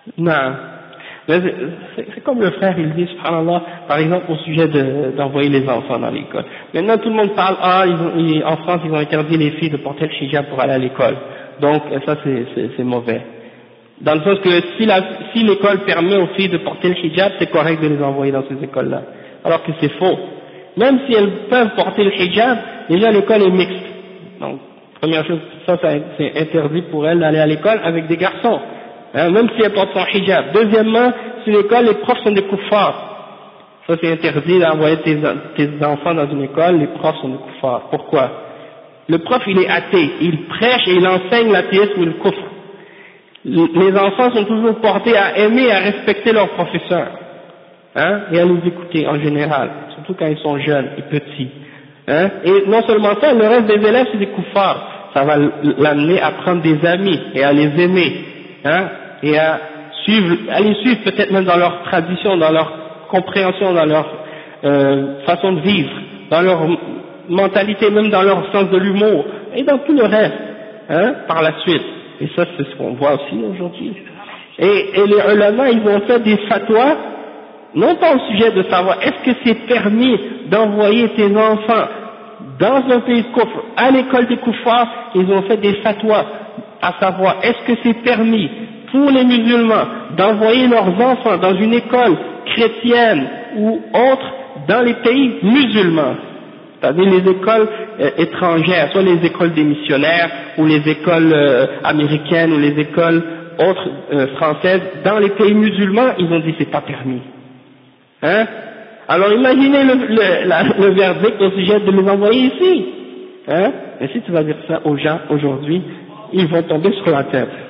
Non. C'est comme le frère, il dit, subhanallah, par exemple, au sujet d'envoyer les enfants dans l'école. Maintenant, tout le monde parle, en France, ils ont interdit les filles de porter le hijab pour aller à l'école. Donc, ça, c'est mauvais. Dans le sens que si l'école permet aux filles de porter le hijab, c'est correct de les envoyer dans ces écoles-là. Alors que c'est faux. Même si elles peuvent porter le hijab, déjà l'école est mixte. Donc, première chose, ça c'est interdit pour elles d'aller à l'école avec des garçons. Même si elles portent son hijab. Deuxièmement, si l'école, les profs sont des kuffars. Ça c'est interdit d'envoyer tes enfants dans une école, les profs sont des kuffars. Pourquoi? Le prof il est athée, il prêche et il enseigne l'athéisme ou le kufr. Les enfants sont toujours portés à aimer et à respecter leurs professeurs, et à les écouter en général, surtout quand ils sont jeunes et petits. Et non seulement ça, le reste des élèves c'est des kuffars. Ça va l'amener à prendre des amis et à les aimer, et à les suivre peut-être même dans leur tradition, dans leur compréhension, dans leur façon de vivre, dans leur mentalité, même dans leur sens de l'humour, et dans tout le reste, par la suite. Et ça, c'est ce qu'on voit aussi aujourd'hui. Et les ulama, ils ont fait des fatwas, non pas au sujet de savoir est-ce que c'est permis d'envoyer tes enfants dans un pays de kufr, à l'école des kuffars, ils ont fait des fatwas, à savoir est-ce que c'est permis pour les musulmans d'envoyer leurs enfants dans une école chrétienne ou autre dans les pays musulmans, c'est-à-dire les écoles étrangères, soit les écoles des missionnaires ou les écoles américaines ou les écoles autres françaises, dans les pays musulmans, ils ont dit c'est pas permis. Alors imaginez le verdict au sujet de les envoyer ici. Mais si tu vas dire ça aux gens aujourd'hui, ils vont tomber sur la tête.